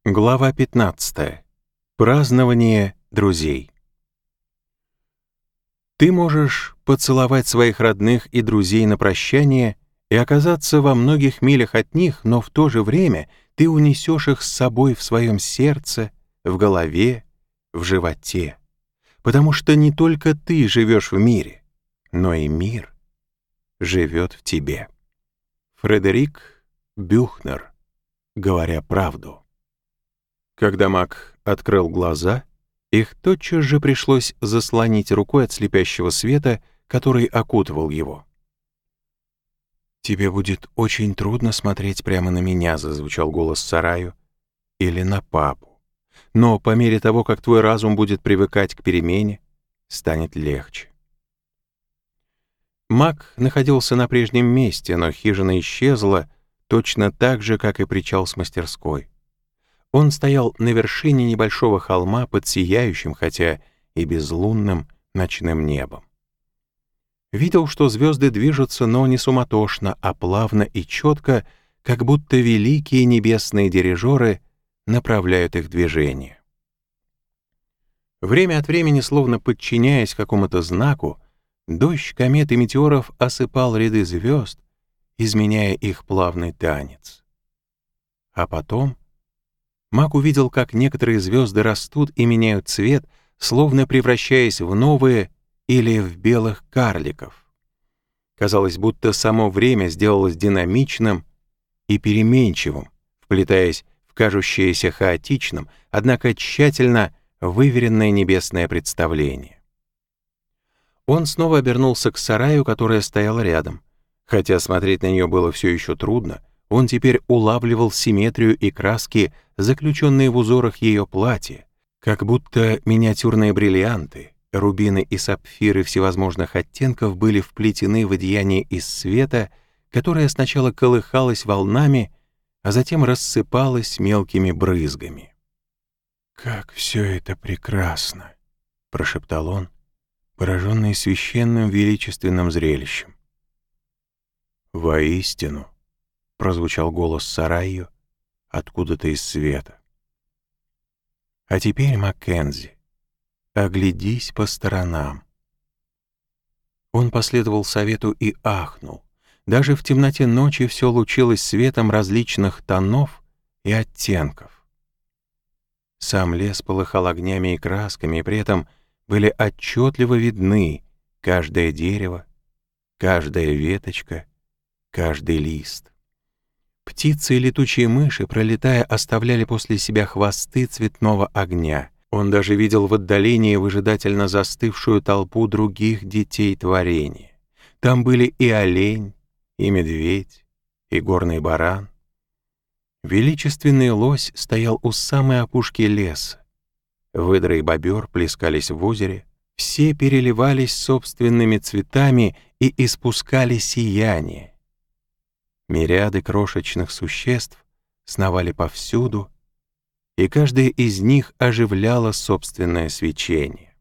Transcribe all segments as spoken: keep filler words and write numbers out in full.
Глава пятнадцатая. Празднование друзей. Ты можешь поцеловать своих родных и друзей на прощание и оказаться во многих милях от них, но в то же время ты унесешь их с собой в своем сердце, в голове, в животе. Потому что не только ты живешь в мире, но и мир живет в тебе. Фредерик Бюхнер. Говоря правду. Когда Мак открыл глаза, их тотчас же пришлось заслонить рукой от слепящего света, который окутывал его. «Тебе будет очень трудно смотреть прямо на меня», — зазвучал голос Сараю, — «или на папу. Но по мере того, как твой разум будет привыкать к перемене, станет легче». Мак находился на прежнем месте, но хижина исчезла точно так же, как и причал с мастерской. Он стоял на вершине небольшого холма под сияющим, хотя и безлунным, ночным небом. Видел, что звезды движутся, но не суматошно, а плавно и четко, как будто великие небесные дирижеры направляют их движение. Время от времени, словно подчиняясь какому-то знаку, дождь комет и метеоров осыпал ряды звезд, изменяя их плавный танец. А потом Мак увидел, как некоторые звезды растут и меняют цвет, словно превращаясь в новые или в белых карликов. Казалось, будто само время сделалось динамичным и переменчивым, вплетаясь в кажущееся хаотичным, однако тщательно выверенное небесное представление. Он снова обернулся к Сараю, которая стояла рядом. Хотя смотреть на нее было все еще трудно, он теперь улавливал симметрию и краски, заключенные в узорах ее платья, как будто миниатюрные бриллианты, рубины и сапфиры всевозможных оттенков были вплетены в одеяние из света, которое сначала колыхалось волнами, а затем рассыпалось мелкими брызгами. «Как все это прекрасно!» — прошептал он, пораженный священным величественным зрелищем. «Воистину!» — прозвучал голос Сараю откуда-то из света. «А теперь, Маккензи, оглядись по сторонам». Он последовал совету и ахнул. Даже в темноте ночи все лучилось светом различных тонов и оттенков. Сам лес полыхал огнями и красками, и при этом были отчетливо видны каждое дерево, каждая веточка, каждый лист. Птицы и летучие мыши, пролетая, оставляли после себя хвосты цветного огня. Он даже видел в отдалении выжидательно застывшую толпу других детей творения. Там были и олень, и медведь, и горный баран. Величественный лось стоял у самой опушки леса. Выдра и бобер плескались в озере. Все переливались собственными цветами и испускали сияние. Мириады крошечных существ сновали повсюду, и каждая из них оживляла собственное свечение.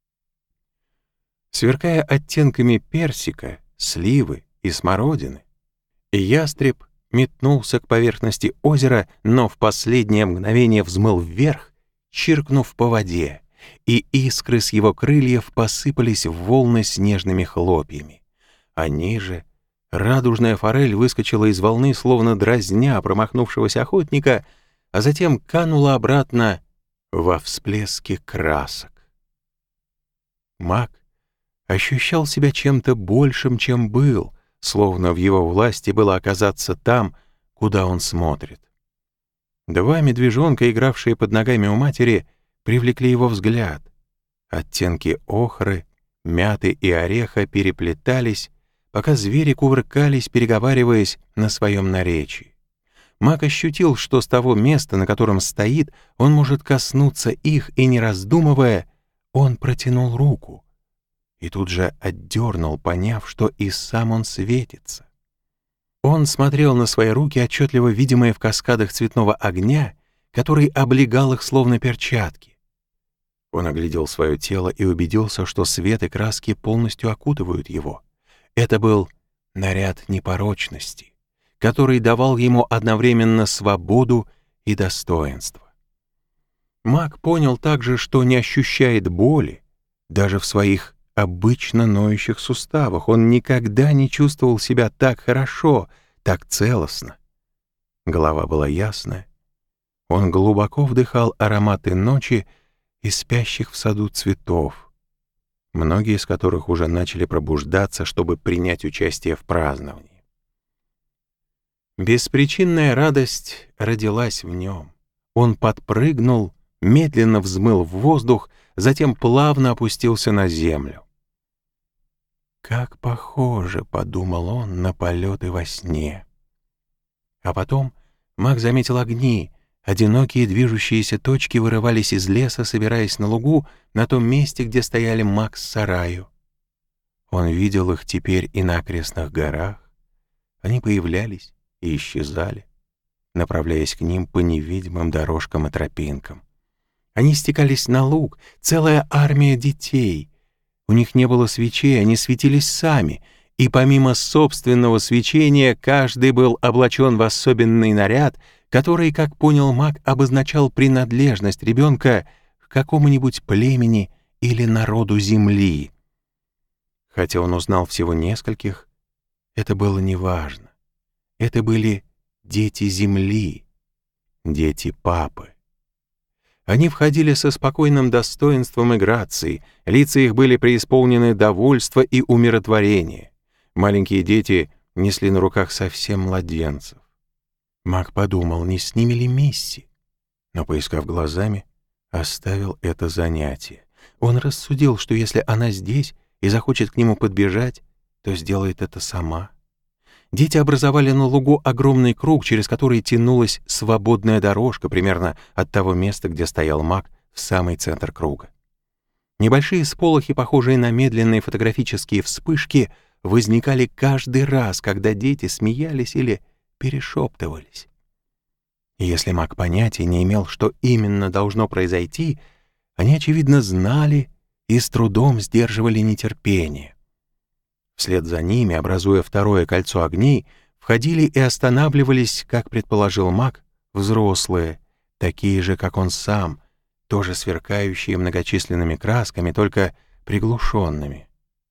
Сверкая оттенками персика, сливы и смородины, ястреб метнулся к поверхности озера, но в последнее мгновение взмыл вверх, чиркнув по воде, и искры с его крыльев посыпались в волны снежными хлопьями. А ниже радужная форель выскочила из волны, словно дразня промахнувшегося охотника, а затем канула обратно во всплески красок. Мак ощущал себя чем-то большим, чем был, словно в его власти было оказаться там, куда он смотрит. Два медвежонка, игравшие под ногами у матери, привлекли его взгляд. Оттенки охры, мяты и ореха переплетались, пока звери кувыркались, переговариваясь на своем наречии. Мак ощутил, что с того места, на котором стоит, он может коснуться их, и, не раздумывая, он протянул руку и тут же отдернул, поняв, что и сам он светится. Он смотрел на свои руки, отчетливо видимые в каскадах цветного огня, который облегал их словно перчатки. Он оглядел свое тело и убедился, что свет и краски полностью окутывают его. Это был наряд непорочности, который давал ему одновременно свободу и достоинство. Мак понял также, что не ощущает боли даже в своих обычно ноющих суставах. Он никогда не чувствовал себя так хорошо, так целостно. Голова была ясная. Он глубоко вдыхал ароматы ночи и спящих в саду цветов, многие из которых уже начали пробуждаться, чтобы принять участие в праздновании. Беспричинная радость родилась в нем. Он подпрыгнул, медленно взмыл в воздух, затем плавно опустился на землю. «Как похоже», — подумал он, — «на полеты во сне». А потом Мак заметил огни. Одинокие движущиеся точки вырывались из леса, собираясь на лугу, на том месте, где стояли Мак с сараю. Он видел их теперь и на окрестных горах. Они появлялись и исчезали, направляясь к ним по невидимым дорожкам и тропинкам. Они стекались на луг, целая армия детей. У них не было свечей, они светились сами, и помимо собственного свечения каждый был облачен в особенный наряд, который, как понял Мак, обозначал принадлежность ребенка к какому-нибудь племени или народу земли. Хотя он узнал всего нескольких, это было неважно. Это были дети земли, дети папы. Они входили со спокойным достоинством и грацией, лица их были преисполнены довольства и умиротворения. Маленькие дети несли на руках совсем младенцев. Мак подумал, не с ними ли Мисси, но, поискав глазами, оставил это занятие. Он рассудил, что если она здесь и захочет к нему подбежать, то сделает это сама. Дети образовали на лугу огромный круг, через который тянулась свободная дорожка, примерно от того места, где стоял Мак, в самый центр круга. Небольшие сполохи, похожие на медленные фотографические вспышки, возникали каждый раз, когда дети смеялись или перешептывались. И если Мак понятия не имел, что именно должно произойти, они, очевидно, знали и с трудом сдерживали нетерпение. Вслед за ними, образуя второе кольцо огней, входили и останавливались, как предположил Мак, взрослые, такие же, как он сам, тоже сверкающие многочисленными красками, только приглушенными.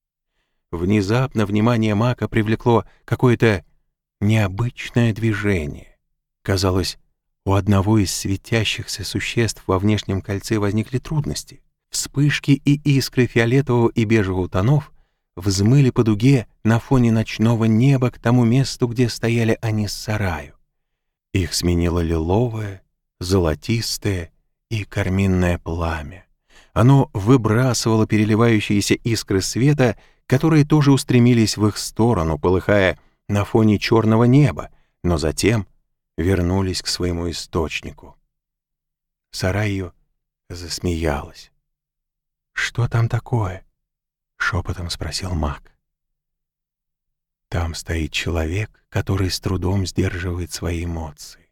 Внезапно внимание Мака привлекло какое-то необычное движение. Казалось, у одного из светящихся существ во внешнем кольце возникли трудности. Вспышки и искры фиолетового и бежевого тонов взмыли по дуге на фоне ночного неба к тому месту, где стояли они с сараю. Их сменило лиловое, золотистое и карминное пламя. Оно выбрасывало переливающиеся искры света, которые тоже устремились в их сторону, полыхая на фоне черного неба, но затем вернулись к своему источнику. Сараю засмеялась. «Что там такое?» — шепотом спросил Мак. «Там стоит человек, который с трудом сдерживает свои эмоции».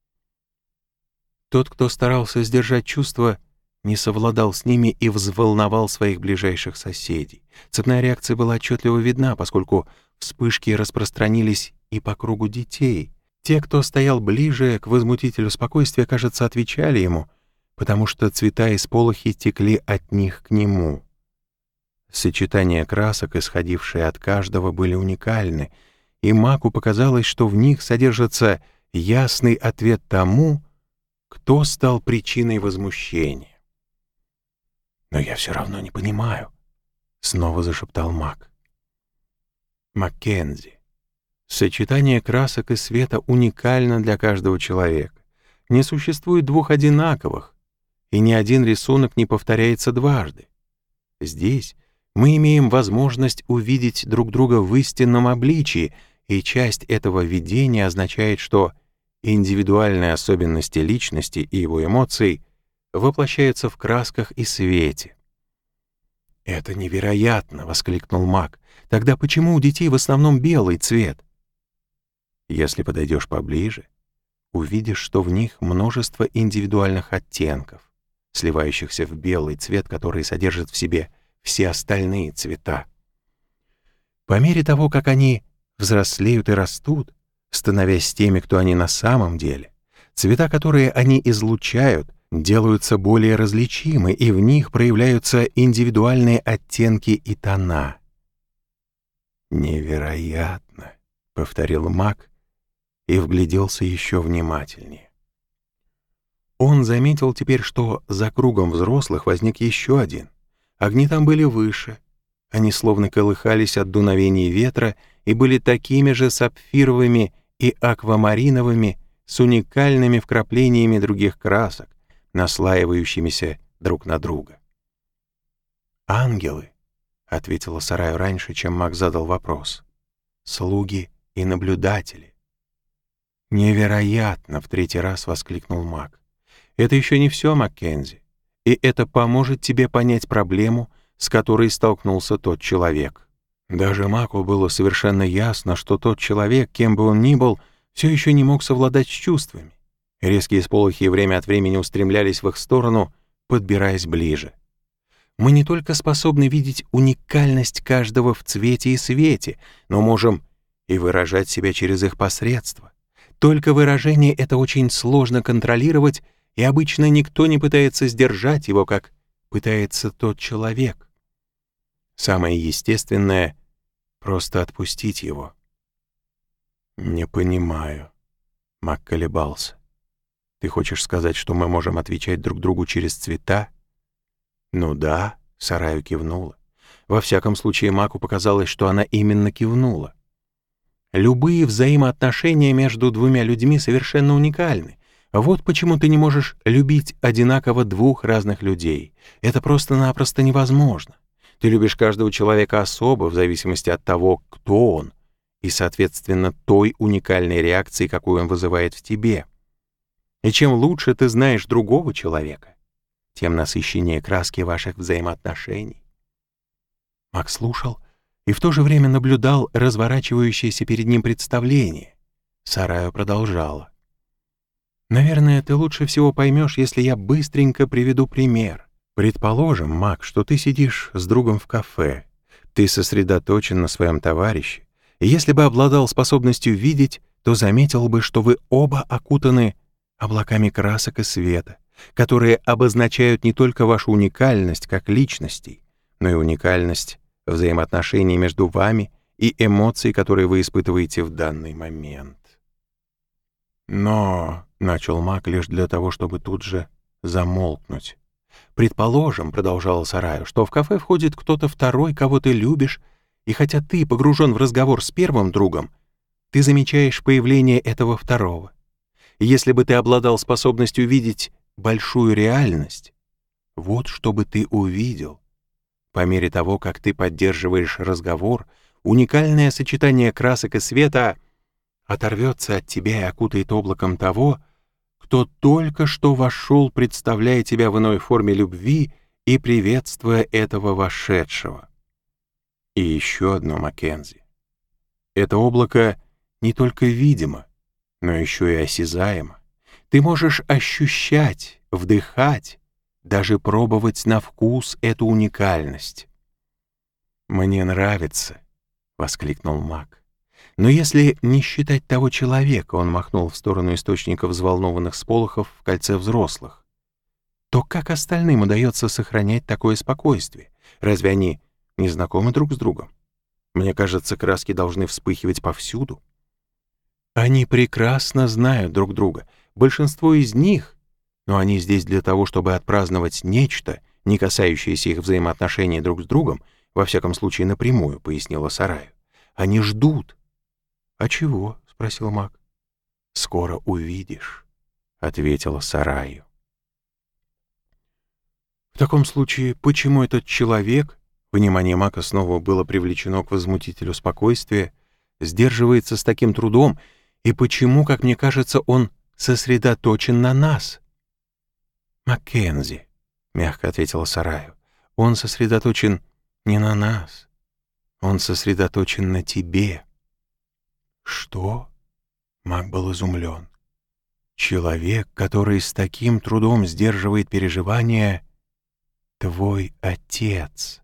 Тот, кто старался сдержать чувства, не совладал с ними и взволновал своих ближайших соседей. Цепная реакция была отчетливо видна, поскольку вспышки распространились и по кругу детей. Те, кто стоял ближе к возмутителю спокойствия, кажется, отвечали ему, потому что цвета и сполохи текли от них к нему. Сочетания красок, исходившие от каждого, были уникальны, и Маку показалось, что в них содержится ясный ответ тому, кто стал причиной возмущения. «Но я все равно не понимаю», — снова зашептал Мак. Маккензи. Сочетание красок и света уникально для каждого человека. Не существует двух одинаковых, и ни один рисунок не повторяется дважды. Здесь мы имеем возможность увидеть друг друга в истинном обличии, и часть этого видения означает, что индивидуальные особенности личности и его эмоций воплощаются в красках и свете. «Это невероятно!» — воскликнул Мак. «Тогда почему у детей в основном белый цвет?» Если подойдешь поближе, увидишь, что в них множество индивидуальных оттенков, сливающихся в белый цвет, который содержит в себе все остальные цвета. По мере того, как они взрослеют и растут, становясь теми, кто они на самом деле, цвета, которые они излучают, делаются более различимы, и в них проявляются индивидуальные оттенки и тона. «Невероятно», — повторил маг и вгляделся еще внимательнее. Он заметил теперь, что за кругом взрослых возник еще один. Огни там были выше. Они словно колыхались от дуновений ветра и были такими же сапфировыми и аквамариновыми, с уникальными вкраплениями других красок, наслаивающимися друг на друга. «Ангелы», — ответила Сараю раньше, чем маг задал вопрос. «Слуги и наблюдатели». «Невероятно!» — в третий раз воскликнул маг. «Это еще не все, Маккензи, и это поможет тебе понять проблему, с которой столкнулся тот человек». Даже магу было совершенно ясно, что тот человек, кем бы он ни был, все еще не мог совладать с чувствами. Резкие сполохи время от времени устремлялись в их сторону, подбираясь ближе. Мы не только способны видеть уникальность каждого в цвете и свете, но можем и выражать себя через их посредство. Только выражение это очень сложно контролировать, и обычно никто не пытается сдержать его, как пытается тот человек. Самое естественное — просто отпустить его. «Не понимаю», — маг колебался. «Ты хочешь сказать, что мы можем отвечать друг другу через цвета?» «Ну да», — Сараю кивнула. Во всяком случае, магу показалось, что она именно кивнула. «Любые взаимоотношения между двумя людьми совершенно уникальны. Вот почему ты не можешь любить одинаково двух разных людей. Это просто-напросто невозможно. Ты любишь каждого человека особо, в зависимости от того, кто он, и, соответственно, той уникальной реакции, какую он вызывает в тебе. И чем лучше ты знаешь другого человека, тем насыщеннее краски ваших взаимоотношений». Мак слушал и в то же время наблюдал разворачивающееся перед ним представление. Сараю продолжала. «Наверное, ты лучше всего поймешь, если я быстренько приведу пример. Предположим, Мак, что ты сидишь с другом в кафе, ты сосредоточен на своем товарище, и если бы обладал способностью видеть, то заметил бы, что вы оба окутаны облаками красок и света, которые обозначают не только вашу уникальность как личностей, но и уникальность взаимоотношений между вами и эмоций, которые вы испытываете в данный момент. «Но», — начал маг лишь для того, чтобы тут же замолкнуть. «Предположим, — продолжала Сараю, — что в кафе входит кто-то второй, кого ты любишь, и хотя ты погружен в разговор с первым другом, ты замечаешь появление этого второго. Если бы ты обладал способностью видеть большую реальность, вот что бы ты увидел. По мере того, как ты поддерживаешь разговор, уникальное сочетание красок и света оторвется от тебя и окутает облаком того, кто только что вошел, представляя тебя в иной форме любви и приветствуя этого вошедшего». И еще одно, Маккензи. Это облако не только видимо, но еще и осязаемо. Ты можешь ощущать, вдыхать, даже пробовать на вкус эту уникальность. «Мне нравится», — воскликнул маг. «Но если не считать того человека», — он махнул в сторону источника взволнованных сполохов в кольце взрослых, «то как остальным удается сохранять такое спокойствие? Разве они не знакомы друг с другом? Мне кажется, краски должны вспыхивать повсюду». «Они прекрасно знают друг друга. Большинство из них, но они здесь для того, чтобы отпраздновать нечто, не касающееся их взаимоотношений друг с другом, во всяком случае напрямую», — пояснила Сараю. «Они ждут». «А чего?» — спросил маг. «Скоро увидишь», — ответила Сараю. «В таком случае, почему этот человек, внимание мага снова было привлечено к возмутителю спокойствия, сдерживается с таким трудом, и почему, как мне кажется, он сосредоточен на нас?» «Маккензи», — мягко ответила Сараю, — «он сосредоточен не на нас, он сосредоточен на тебе». «Что?» — маг был изумлен. «Человек, который с таким трудом сдерживает переживания, твой отец».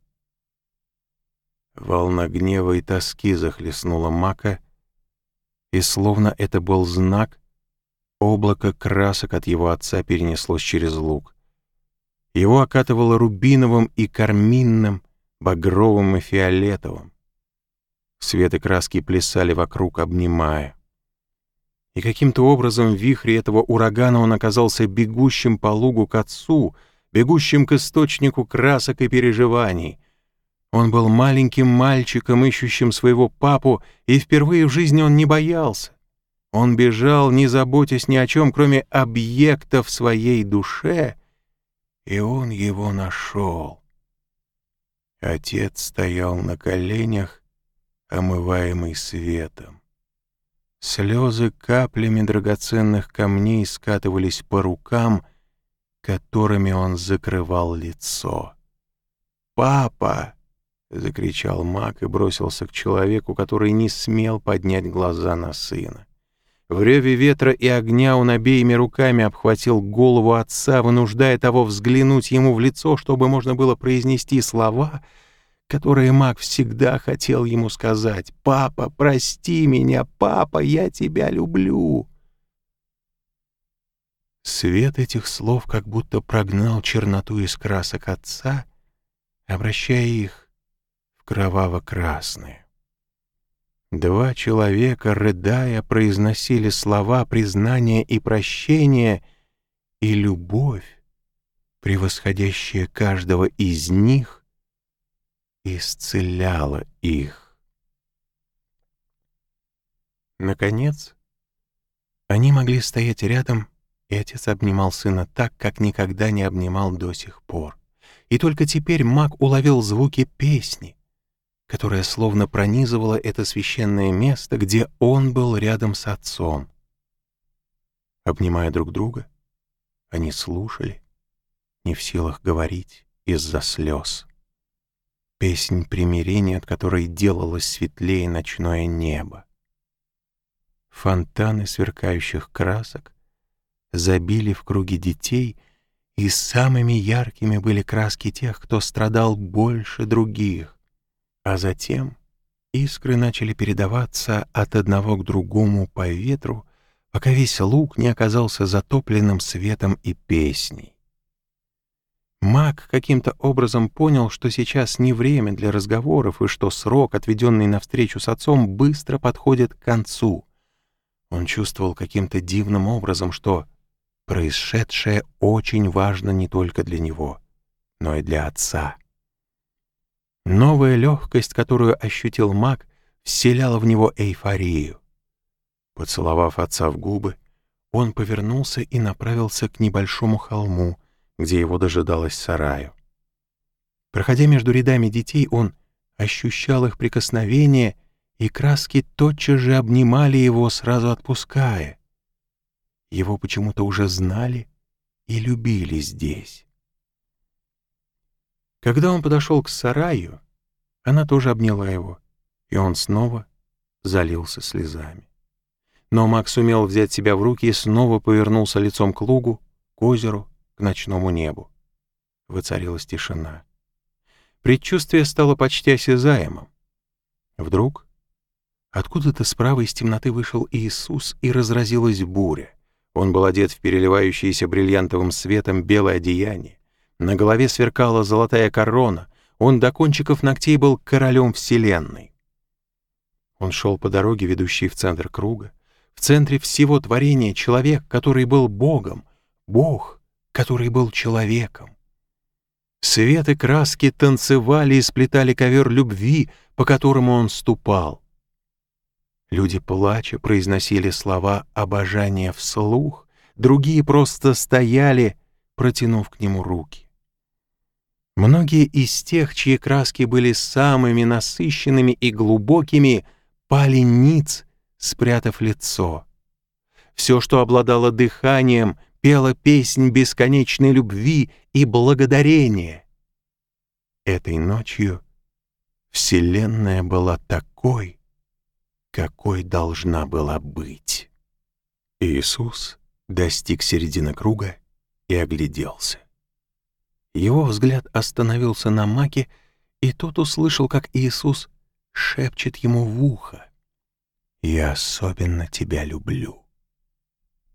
Волна гнева и тоски захлестнула мака, и словно это был знак, Облако красок от его отца перенеслось через луг. Его окатывало рубиновым и карминным, багровым и фиолетовым. Свет и краски плясали вокруг, обнимая. И каким-то образом в вихре этого урагана он оказался бегущим по лугу к отцу, бегущим к источнику красок и переживаний. Он был маленьким мальчиком, ищущим своего папу, и впервые в жизни он не боялся. Он бежал, не заботясь ни о чем, кроме объекта в своей душе, и он его нашел. Отец стоял на коленях, омываемый светом. Слезы каплями драгоценных камней скатывались по рукам, которыми он закрывал лицо. «Папа!» — закричал маг и бросился к человеку, который не смел поднять глаза на сына. В реве ветра и огня он обеими руками обхватил голову отца, вынуждая того взглянуть ему в лицо, чтобы можно было произнести слова, которые маг всегда хотел ему сказать. «Папа, прости меня! Папа, я тебя люблю!» Свет этих слов как будто прогнал черноту из красок отца, обращая их в кроваво-красные. Два человека, рыдая, произносили слова признания и прощения, и любовь, превосходящая каждого из них, исцеляла их. Наконец, они могли стоять рядом, и отец обнимал сына так, как никогда не обнимал до сих пор. И только теперь маг уловил звуки песни, которая словно пронизывала это священное место, где он был рядом с отцом. Обнимая друг друга, они слушали, не в силах говорить из-за слез. Песнь примирения, от которой делалось светлее ночное небо. Фонтаны сверкающих красок забили в круге детей, и самыми яркими были краски тех, кто страдал больше других. А затем искры начали передаваться от одного к другому по ветру, пока весь луг не оказался затопленным светом и песней. Маг каким-то образом понял, что сейчас не время для разговоров и что срок, отведенный на встречу с отцом, быстро подходит к концу. Он чувствовал каким-то дивным образом, что происшедшее очень важно не только для него, но и для отца. Новая легкость, которую ощутил маг, вселяла в него эйфорию. Поцеловав отца в губы, он повернулся и направился к небольшому холму, где его дожидалось сараю. Проходя между рядами детей, он ощущал их прикосновение, и краски тотчас же обнимали его, сразу отпуская. Его почему-то уже знали и любили здесь. Когда он подошел к сараю, она тоже обняла его, и он снова залился слезами. Но маг сумел взять себя в руки и снова повернулся лицом к лугу, к озеру, к ночному небу. Воцарилась тишина. Предчувствие стало почти осязаемым. Вдруг откуда-то справа из темноты вышел Иисус, и разразилась буря. Он был одет в переливающееся бриллиантовым светом белое одеяние. На голове сверкала золотая корона, он до кончиков ногтей был королем вселенной. Он шел по дороге, ведущей в центр круга. В центре всего творения человек, который был Богом, Бог, который был человеком. Свет и краски танцевали и сплетали ковер любви, по которому он ступал. Люди, плача, произносили слова обожания вслух, другие просто стояли, протянув к нему руки. Многие из тех, чьи краски были самыми насыщенными и глубокими, пали ниц, спрятав лицо. Все, что обладало дыханием, пело песнь бесконечной любви и благодарения. Этой ночью Вселенная была такой, какой должна была быть. Иисус достиг середины круга и огляделся. Его взгляд остановился на маге, и тот услышал, как Иисус шепчет ему в ухо: «Я особенно тебя люблю».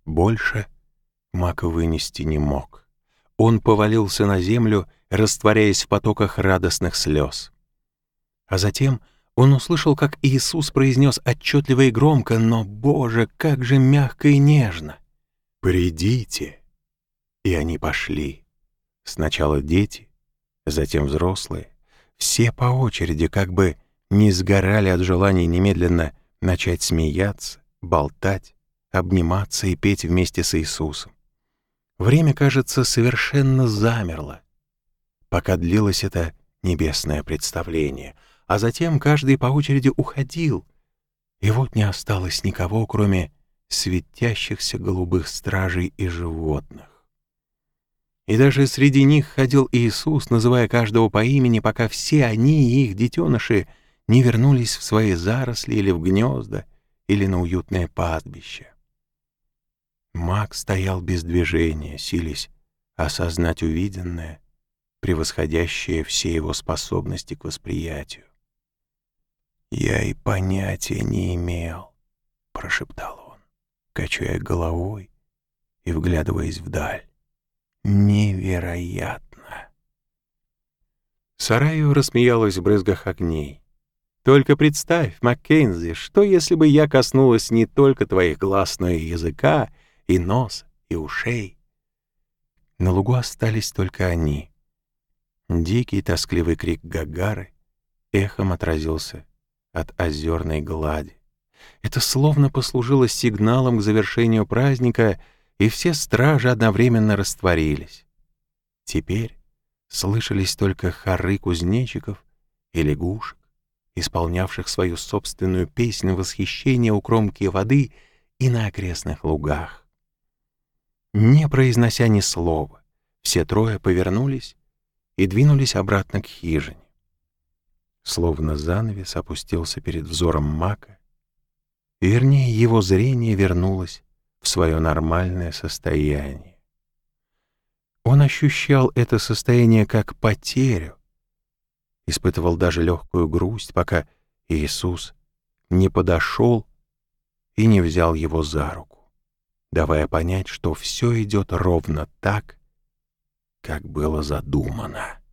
Больше Мак вынести не мог. Он повалился на землю, растворяясь в потоках радостных слез. А затем он услышал, как Иисус произнес отчетливо и громко, но, Боже, как же мягко и нежно: «Придите!» И они пошли. Сначала дети, затем взрослые. Все по очереди, как бы не сгорали от желания немедленно начать смеяться, болтать, обниматься и петь вместе с Иисусом. Время, кажется, совершенно замерло, пока длилось это небесное представление, а затем каждый по очереди уходил, и вот не осталось никого, кроме светящихся голубых стражей и животных. И даже среди них ходил Иисус, называя каждого по имени, пока все они и их детеныши не вернулись в свои заросли или в гнезда, или на уютное пастбище. Мак стоял без движения, силясь осознать увиденное, превосходящее все его способности к восприятию. «Я и понятия не имел», — прошептал он, качая головой и вглядываясь вдаль. «Невероятно!» Сараю рассмеялась в брызгах огней. «Только представь, Маккензи, что если бы я коснулась не только твоих глаз, но и языка, и носа, и ушей?» На лугу остались только они. Дикий тоскливый крик Гагары эхом отразился от озерной глади. Это словно послужило сигналом к завершению праздника, и все стражи одновременно растворились. Теперь слышались только хоры кузнечиков и лягушек, исполнявших свою собственную песнь восхищения у кромки воды и на окрестных лугах. Не произнося ни слова, все трое повернулись и двинулись обратно к хижине. Словно занавес опустился перед взором Мака, вернее, его зрение вернулось в свое нормальное состояние. Он ощущал это состояние как потерю, испытывал даже легкую грусть, пока Иисус не подошел и не взял его за руку, давая понять, что все идет ровно так, как было задумано.